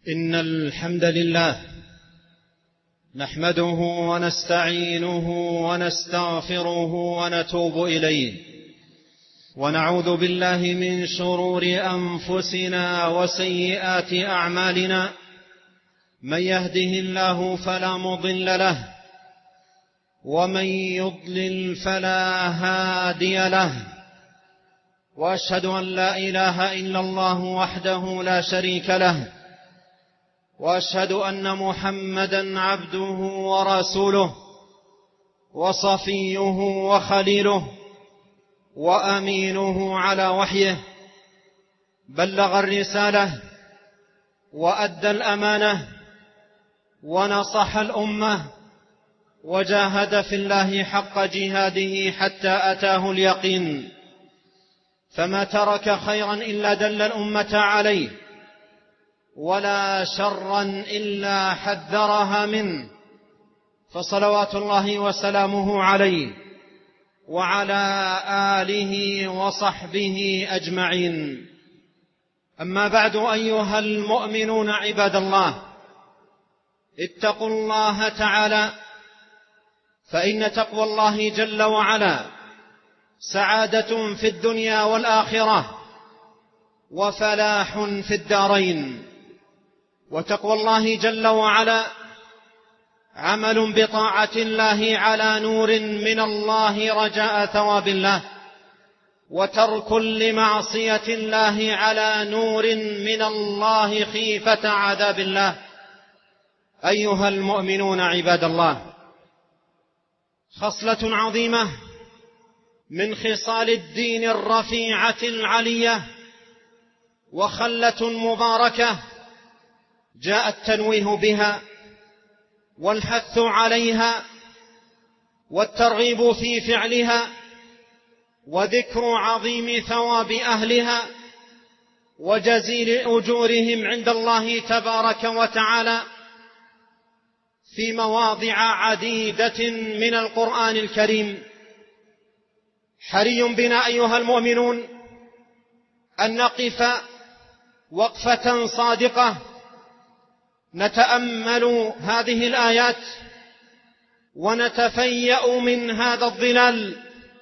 إن الحمد لله نحمده ونستعينه ونستغفره ونتوب إليه، ونعوذ بالله من شرور أنفسنا وسيئات أعمالنا. من يهده الله فلا مضل له، ومن يضلل فلا هادي له، وأشهد أن لا إله إلا الله وحده لا شريك له، وأشهد أن محمدًا عبده ورسوله وصفيه وخليله وأمينه على وحيه، بلغ الرسالة وأدى الأمانة ونصح الأمة، وجاهد في الله حق جهاده حتى أتاه اليقين، فما ترك خيرا إلا دل الأمة عليه، ولا شرا إلا حذرها منه، فصلوات الله وسلامه عليه وعلى آله وصحبه أجمعين. أما بعد، أيها المؤمنون عباد الله، اتقوا الله تعالى، فإن تقوى الله جل وعلا سعادة في الدنيا والآخرة وفلاح في الدارين. وتقوى الله جل وعلا عمل بطاعة الله على نور من الله رجاء ثواب الله، وترك لمعصية الله على نور من الله خيفة عذاب الله. أيها المؤمنون عباد الله، خصلة عظيمة من خصال الدين الرفيعة العلية، وخلة مباركة جاء التنويه بها والحث عليها والترغيب في فعلها، وذكر عظيم ثواب أهلها وجزيل أجورهم عند الله تبارك وتعالى في مواضع عديدة من القرآن الكريم. حري بنا أيها المؤمنون أن نقف وقفة صادقة نتأمل هذه الآيات ونتفيأ من هذا الظلال،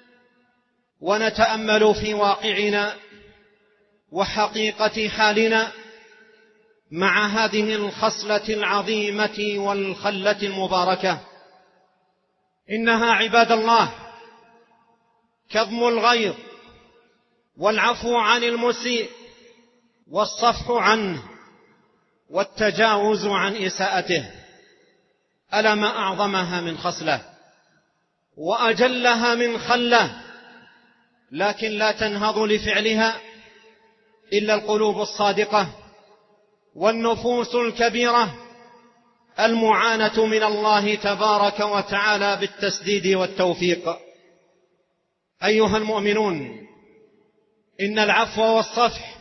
ونتأمل في واقعنا وحقيقة حالنا مع هذه الخصلة العظيمة والخلة المباركة. إنها عباد الله كظم الغيظ والعفو عن المسيء والصفح عنه والتجاوز عن إساءته. ألا ما أعظمها من خصلة وأجلها من خلة، لكن لا تنهض لفعلها إلا القلوب الصادقة والنفوس الكبيرة المعانة من الله تبارك وتعالى بالتسديد والتوفيق. أيها المؤمنون، إن العفو والصفح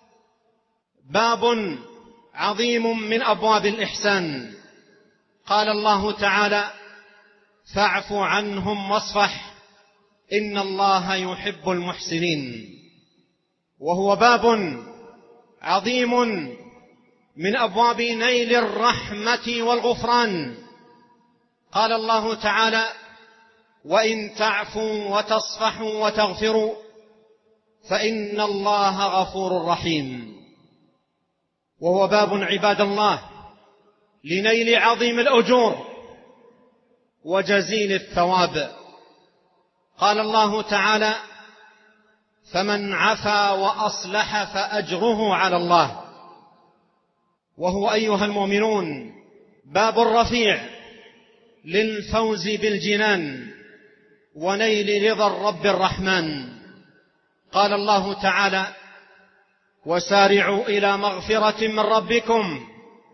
باب عظيم من أبواب الإحسان. قال الله تعالى: فاعف عنهم واصفح إن الله يحب المحسنين. وهو باب عظيم من أبواب نيل الرحمة والغفران. قال الله تعالى: وإن تعفوا وتصفحوا وتغفروا فإن الله غفور رحيم. وهو باب عباد الله لنيل عظيم الأجور وجزيل الثواب. قال الله تعالى: فمن عفا وأصلح فأجره على الله. وهو أيها المؤمنون باب رفيع للفوز بالجنان ونيل رضا الرب الرحمن. قال الله تعالى: وسارعوا إلى مغفرة من ربكم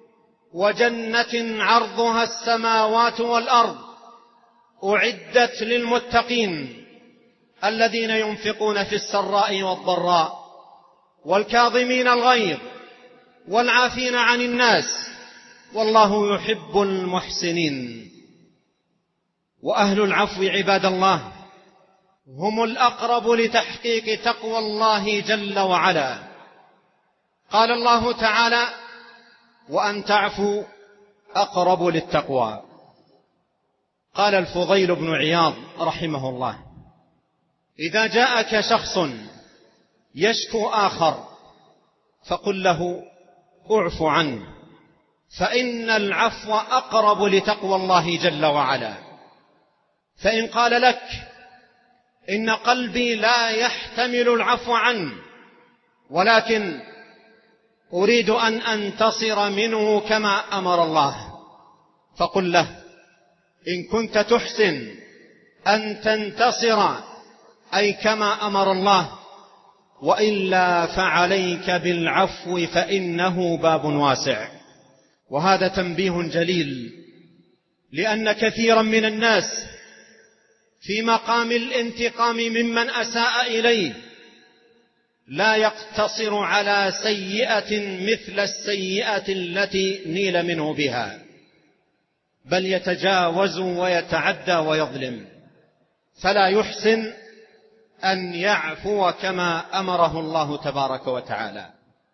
وجنة عرضها السماوات والأرض أعدت للمتقين الذين ينفقون في السراء والضراء والكاظمين الغيظ والعافين عن الناس والله يحب المحسنين. وأهل العفو عباد الله هم الأقرب لتحقيق تقوى الله جل وعلا. قال الله تعالى: وأن تعفوا أقرب للتقوى. قال الفضيل بن عياض رحمه الله: إذا جاءك شخص يشكو آخر فقل له اعف عنه، فإن العفو أقرب لتقوى الله جل وعلا. فإن قال لك إن قلبي لا يحتمل العفو عنه ولكن أريد أن أنتصر منه كما أمر الله، فقل له إن كنت تحسن أن تنتصر أي كما أمر الله، وإلا فعليك بالعفو فإنه باب واسع. وهذا تنبيه جليل، لأن كثيرا من الناس في مقام الانتقام ممن أساء إليه لا يقتصر على سيئة مثل السيئة التي نيل منه بها، بل يتجاوز ويتعدى ويظلم، فلا يحسن أن يعفو كما أمره الله تبارك وتعالى.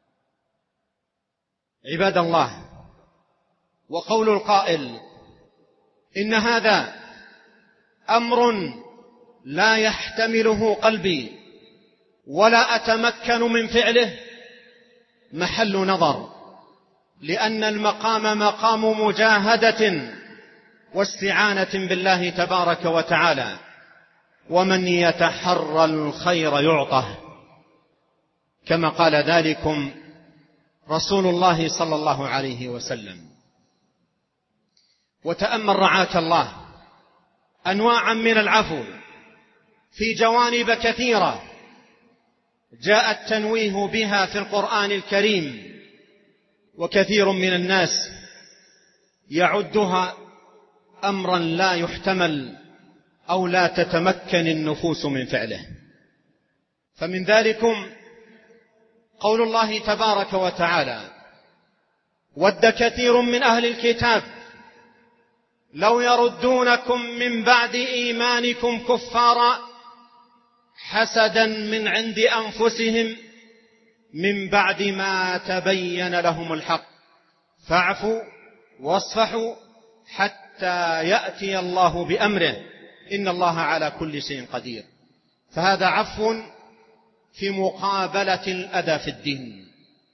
عباد الله، وقول القائل إن هذا أمر لا يحتمله قلبي ولا أتمكن من فعله محل نظر، لأن المقام مقام مجاهدة واستعانة بالله تبارك وتعالى، ومن يتحرى الخير يعطه، كما قال ذلكم رسول الله صلى الله عليه وسلم. وتأمل رعاك الله أنواعا من العفو في جوانب كثيرة جاء التنويه بها في القرآن الكريم، وكثير من الناس يعدها أمرا لا يحتمل أو لا تتمكن النفوس من فعله. فمن ذلكم قول الله تبارك وتعالى: ود كثير من أهل الكتاب لو يردونكم من بعد إيمانكم كفارا حسدا من عند أنفسهم من بعد ما تبين لهم الحق فاعفوا واصفحوا حتى يأتي الله بأمره إن الله على كل شيء قدير. فهذا عفو في مقابلة الأذى في الدين.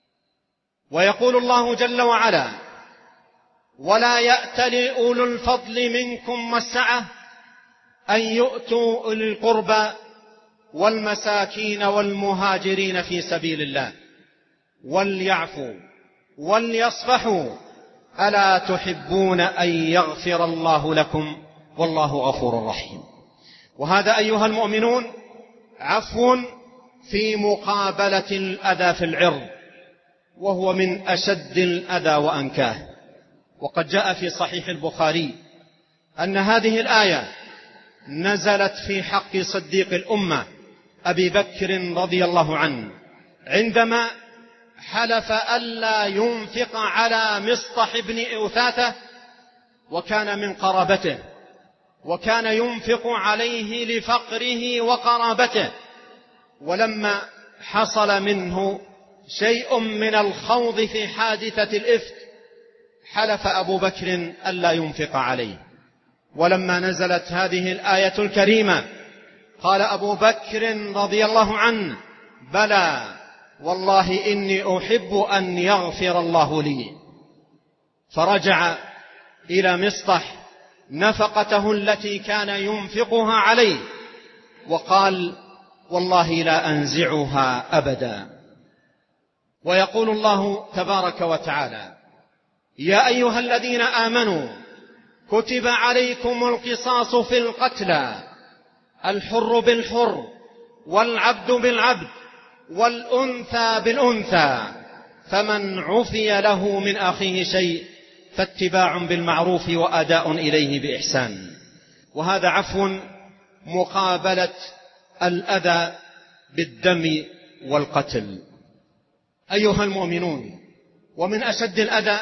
ويقول الله جل وعلا: ولا يأتل أولو الفضل منكم والسعة أن يؤتوا أولي القربى والمساكين والمهاجرين في سبيل الله وليعفوا وليصفحوا ألا تحبون أن يغفر الله لكم والله غفور رحيم. وهذا أيها المؤمنون عفو في مقابلة الأذى في العرض، وهو من أشد الأذى وأنكاه. وقد جاء في صحيح البخاري أن هذه الآية نزلت في حق صديق الأمة أبي بكر رضي الله عنه عندما حلف ألا ينفق على مصطح بن أثاثة، وكان من قرابته، وكان ينفق عليه لفقره وقرابته، ولما حصل منه شيء من الخوض في حادثة الإفك حلف أبو بكر ألا ينفق عليه. ولما نزلت هذه الآية الكريمة قال أبو بكر رضي الله عنه: بلى والله إني أحب أن يغفر الله لي. فرجع إلى مصطح نفقته التي كان ينفقها عليه وقال: والله لا أنزعها أبدا. ويقول الله تبارك وتعالى: يا أيها الذين آمنوا كتب عليكم القصاص في القتلى الحر بالحر والعبد بالعبد والأنثى بالأنثى، فمن عفي له من أخيه شيء فاتباع بالمعروف وأداء إليه بإحسان. وهذا عفو مقابلة الأذى بالدم والقتل. أيها المؤمنون، ومن أشد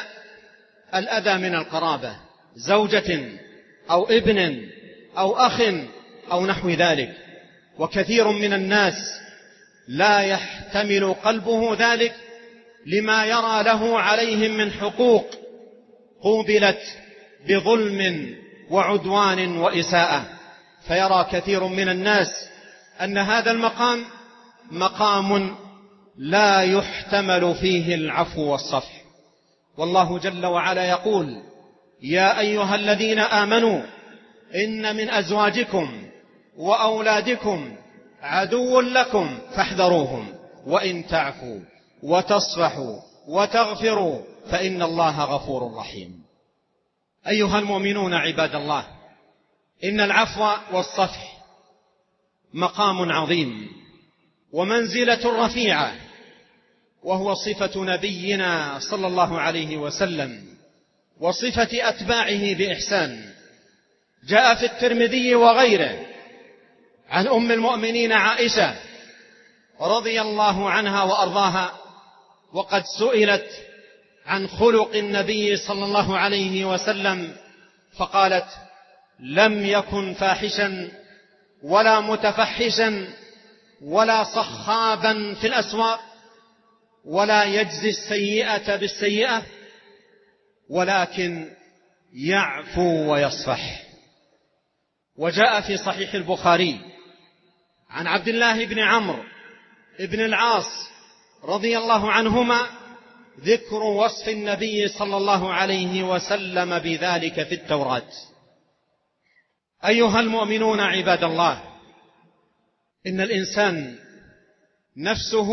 الأذى من القرابة، زوجة أو ابن أو أخ أو نحو ذلك. وكثير من الناس لا يحتمل قلبه ذلك لما يرى له عليهم من حقوق قوبلت بظلم وعدوان وإساءة، فيرى كثير من الناس أن هذا المقام مقام لا يحتمل فيه العفو والصفح. والله جل وعلا يقول: يا أيها الذين آمنوا إن من أزواجكم وأولادكم عدو لكم فاحذروهم وإن تعفوا وتصفحوا وتغفروا فإن الله غفور رحيم. أيها المؤمنون عباد الله، إن العفو والصفح مقام عظيم ومنزلة رفيعة، وهو صفة نبينا صلى الله عليه وسلم وصفة أتباعه بإحسان. جاء في الترمذي وغيره عن أم المؤمنين عائشة رضي الله عنها وأرضاها، وقد سئلت عن خلق النبي صلى الله عليه وسلم فقالت: لم يكن فاحشا ولا متفحشا ولا صخابا في الأسواق ولا يجزي السيئة بالسيئة، ولكن يعفو ويصفح. وجاء في صحيح البخاري عن عبد الله بن عمرو بن العاص رضي الله عنهما ذكر وصف النبي صلى الله عليه وسلم بذلك في التوراة. أيها المؤمنون عباد الله، إن الإنسان نفسه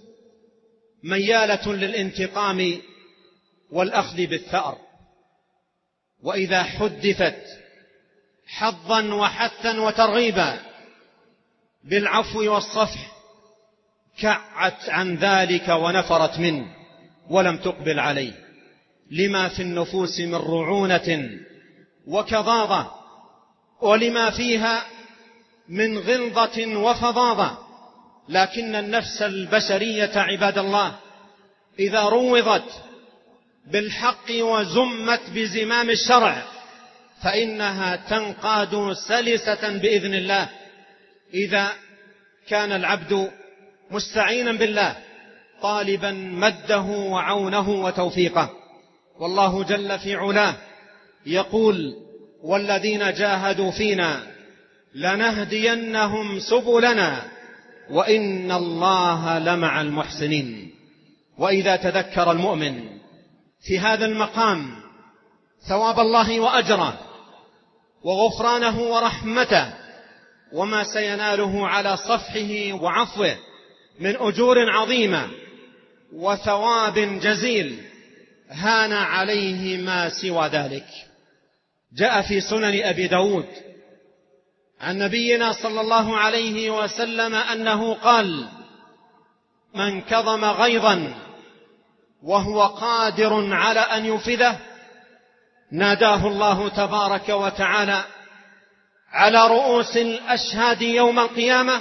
ميالة للانتقام والأخذ بالثأر، وإذا حدثت حظا وحثا وترغيبا بالعفو والصفح كعت عن ذلك ونفرت منه ولم تقبل عليه، لما في النفوس من رعونة وكظاظة، ولما فيها من غلظة وفظاظة. لكن النفس البشرية عباد الله إذا روضت بالحق وزمت بزمام الشرع فإنها تنقاد سلسة بإذن الله، إذا كان العبد مستعينا بالله طالبا مده وعونه وتوفيقه. والله جل في علاه يقول: والذين جاهدوا فينا لنهدينهم سبلنا وإن الله لمع المحسنين. وإذا تذكر المؤمن في هذا المقام ثواب الله وأجره وغفرانه ورحمته وما سيناله على صفحه وعفوه من أجور عظيمة وثواب جزيل، هان عليه ما سوى ذلك. جاء في سنن أبي داود عن نبينا صلى الله عليه وسلم أنه قال: من كظم غيظا وهو قادر على أن ينفذه ناداه الله تبارك وتعالى على رؤوس الأشهاد يوم القيامة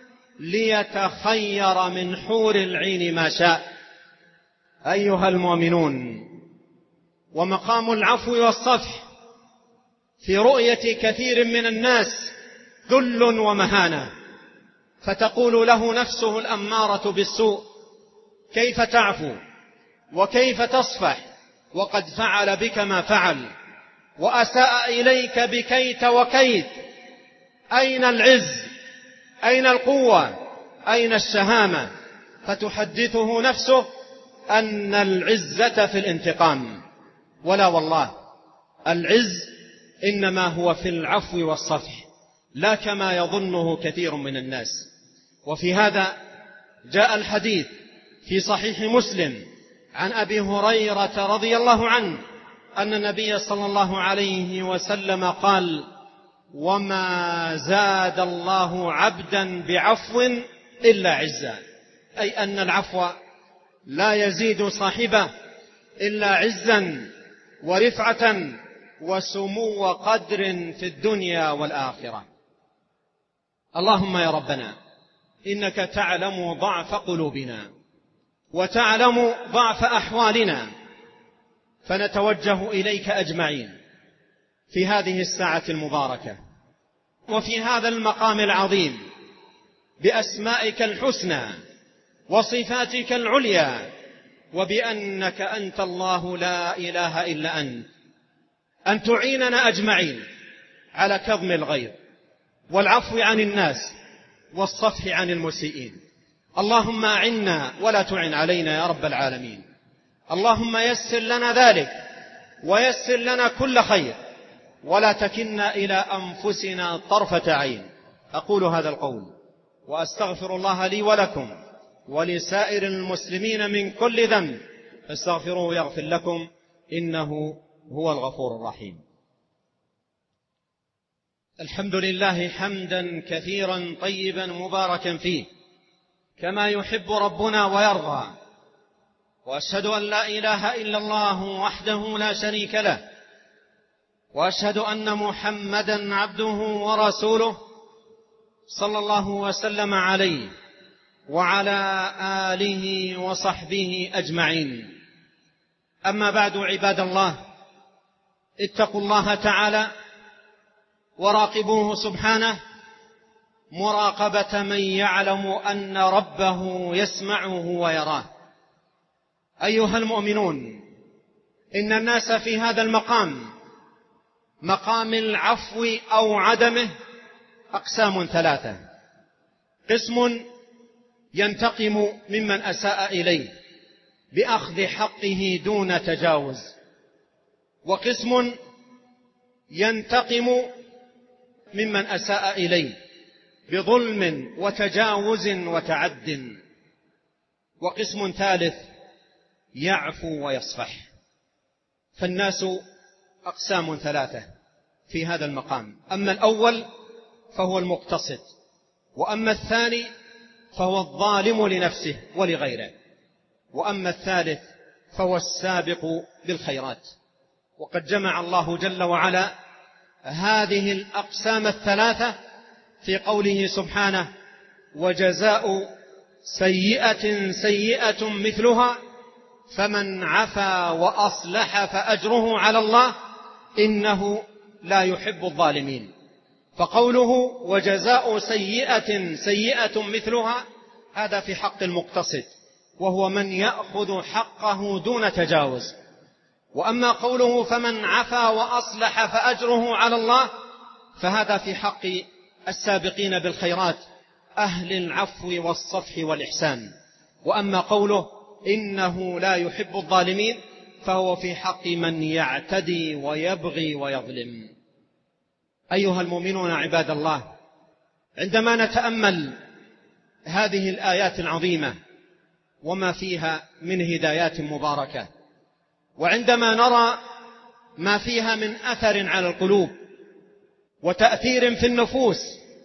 ليتخير من حور العين ما شاء. أيها المؤمنون، ومقام العفو والصفح في رؤية كثير من الناس ذل ومهانة، فتقول له نفسه الأمارة بالسوء: كيف تعفو وكيف تصفح وقد فعل بك ما فعل وأساء إليك بكيت وكيت؟ أين العز؟ أين القوة؟ أين الشهامة؟ فتحدثه نفسه أن العزة في الانتقام. ولا والله، العز إنما هو في العفو والصفح، لا كما يظنه كثير من الناس. وفي هذا جاء الحديث في صحيح مسلم عن أبي هريرة رضي الله عنه أن النبي صلى الله عليه وسلم قال: وما زاد الله عبدا بعفو إلا عزا، أي أن العفو لا يزيد صاحبه إلا عزا ورفعة وسمو قدر في الدنيا والآخرة. اللهم يا ربنا إنك تعلم ضعف قلوبنا وتعلم ضعف أحوالنا، فنتوجه إليك أجمعين في هذه الساعة المباركة وفي هذا المقام العظيم بأسمائك الحسنى وصفاتك العليا وبأنك أنت الله لا إله إلا أنت، أن تعيننا أجمعين على كظم الغيظ والعفو عن الناس والصفح عن المسيئين. اللهم أعنا ولا تعن علينا يا رب العالمين. اللهم يسر لنا ذلك ويسر لنا كل خير، ولا تكلنا إلى أنفسنا طرفة عين. أقول هذا القول وأستغفر الله لي ولكم ولسائر المسلمين من كل ذنب، فاستغفروه يغفر لكم، إنه هو الغفور الرحيم. الحمد لله حمدا كثيرا طيبا مباركا فيه كما يحب ربنا ويرضى، وأشهد أن لا إله إلا الله وحده لا شريك له، وأشهد أن محمدا عبده ورسوله صلى الله وسلم عليه وعلى آله وصحبه أجمعين. أما بعد، عباد الله، اتقوا الله تعالى وراقبوه سبحانه مراقبة من يعلم أن ربه يسمعه ويراه. أيها المؤمنون، إن الناس في هذا المقام، مقام العفو أو عدمه، أقسام ثلاثة: قسم ينتقم ممن أساء إليه بأخذ حقه دون تجاوز، وقسم ينتقم ممن أساء إليه بظلم وتجاوز وتعد، وقسم ثالث يعفو ويصفح. فالناس أقسام ثلاثة في هذا المقام: أما الأول فهو المقتصد، وأما الثاني فهو الظالم لنفسه ولغيره، وأما الثالث فهو السابق بالخيرات. وقد جمع الله جل وعلا هذه الأقسام الثلاثة في قوله سبحانه: وجزاء سيئة سيئة مثلها فمن عفا وأصلح فأجره على الله إنه لا يحب الظالمين. فقوله وجزاء سيئة سيئة مثلها هذا في حق المقتصد، وهو من يأخذ حقه دون تجاوز. وأما قوله فمن عفا وأصلح فأجره على الله فهذا في حق السابقين بالخيرات، أهل العفو والصفح والإحسان. وأما قوله إنه لا يحب الظالمين فهو في حق من يعتدي ويبغي ويظلم. أيها المؤمنون عباد الله، عندما نتأمل هذه الآيات العظيمة وما فيها من هدايات مباركة، وعندما نرى ما فيها من أثر على القلوب وتأثير في النفوس،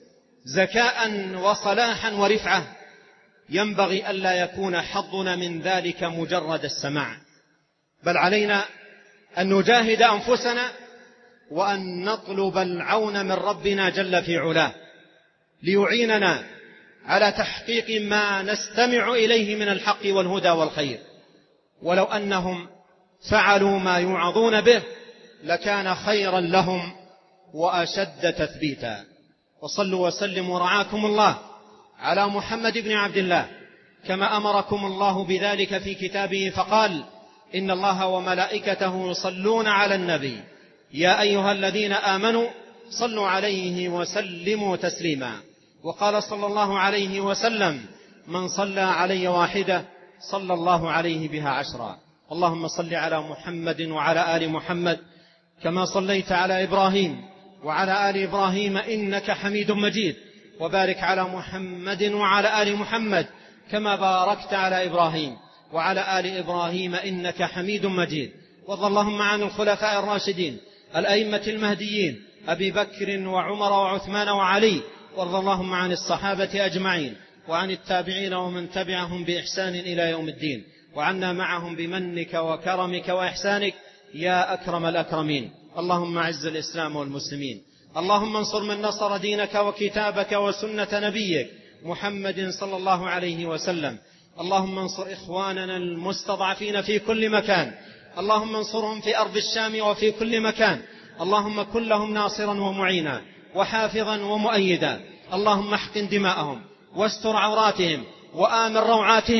زكاء وصلاحا ورفعة، ينبغي ألا يكون حظنا من ذلك مجرد السماع، بل علينا أن نجاهد أنفسنا وأن نطلب العون من ربنا جل في علاه ليعيننا على تحقيق ما نستمع إليه من الحق والهدى والخير. ولو أنهم فعلوا ما يوعظون به لكان خيرا لهم وأشد تثبيتا. وصلوا وسلموا رعاكم الله على محمد بن عبد الله كما أمركم الله بذلك في كتابه، فقال: إن الله وملائكته يصلون على النبي يا أيها الذين آمنوا صلوا عليه وسلموا تسليما. وقال صلى الله عليه وسلم: من صلى علي واحدة صلى الله عليه بها 10. اللهم صل على محمد وعلى آل محمد كما صليت على إبراهيم وعلى آل إبراهيم إنك حميد مجيد، وبارك على محمد وعلى آل محمد كما باركت على إبراهيم وعلى آل إبراهيم إنك حميد مجيد. وارض اللهم عن الخلفاء الراشدين الأئمة المهديين أبي بكر وعمر وعثمان وعلي، وارض اللهم عن الصحابة أجمعين وعن التابعين ومن تبعهم بإحسان إلى يوم الدين، وعنا معهم بمنك وكرمك وإحسانك يا أكرم الأكرمين. اللهم أعز الإسلام والمسلمين، اللهم انصر من نصر دينك وكتابك وسنة نبيك محمد صلى الله عليه وسلم. اللهم انصر إخواننا المستضعفين في كل مكان، اللهم انصرهم في أرض الشام وفي كل مكان، اللهم كن لهم ناصرا ومعينا وحافظا ومؤيدا. اللهم احقن دماءهم واستر عوراتهم وآمن روعاتهم،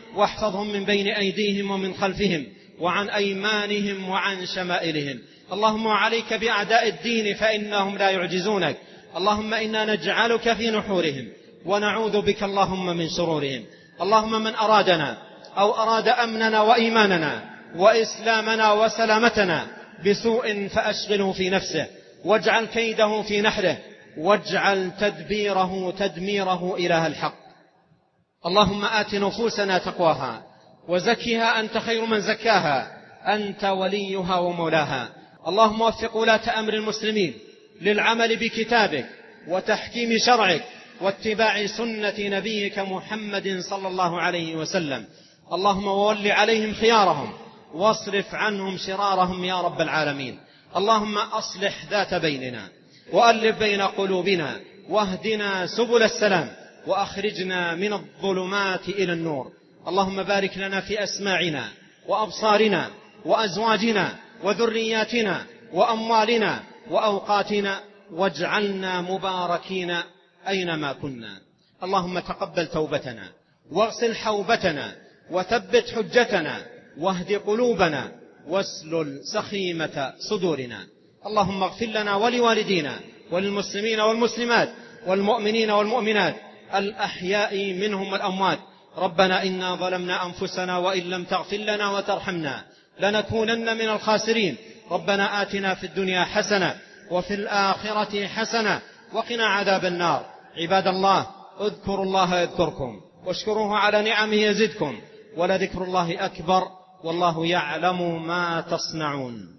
واحفظهم من بين أيديهم ومن خلفهم وعن أيمانهم وعن شمائلهم. اللهم عليك بأعداء الدين فإنهم لا يعجزونك. اللهم إنا نجعلك في نحورهم ونعوذ بك اللهم من شرورهم. اللهم من أرادنا أو أراد أمننا وإيماننا وإسلامنا وسلامتنا بسوء فأشغله في نفسه واجعل كيده في نحره واجعل تدبيره تدميره إله الحق. اللهم آت نفوسنا تقواها وزكها أنت خير من زكاها أنت وليها ومولاها. اللهم وفق ولاة أمر المسلمين للعمل بكتابك وتحكيم شرعك واتباع سنة نبيك محمد صلى الله عليه وسلم. اللهم وول عليهم خيارهم واصرف عنهم شرارهم يا رب العالمين. اللهم أصلح ذات بيننا وألف بين قلوبنا واهدنا سبل السلام وأخرجنا من الظلمات إلى النور. اللهم بارك لنا في أسماعنا وأبصارنا وأزواجنا وذرياتنا وأموالنا وأوقاتنا واجعلنا مباركين أينما كنا. اللهم تقبل توبتنا واغسل حوبتنا وثبت حجتنا واهد قلوبنا واسلل سخيمة صدورنا. اللهم اغفر لنا ولوالدينا وللمسلمين والمسلمات والمؤمنين والمؤمنات الأحياء منهم والأموات. ربنا إنا ظلمنا أنفسنا وإن لم تغفر لنا وترحمنا لنكونن من الخاسرين. ربنا آتنا في الدنيا حسنة وفي الآخرة حسنة وقنا عذاب النار. عباد الله اذكروا الله يذكركم واشكروه على نعمه يزدكم ولذكر الله أكبر والله يعلم ما تصنعون.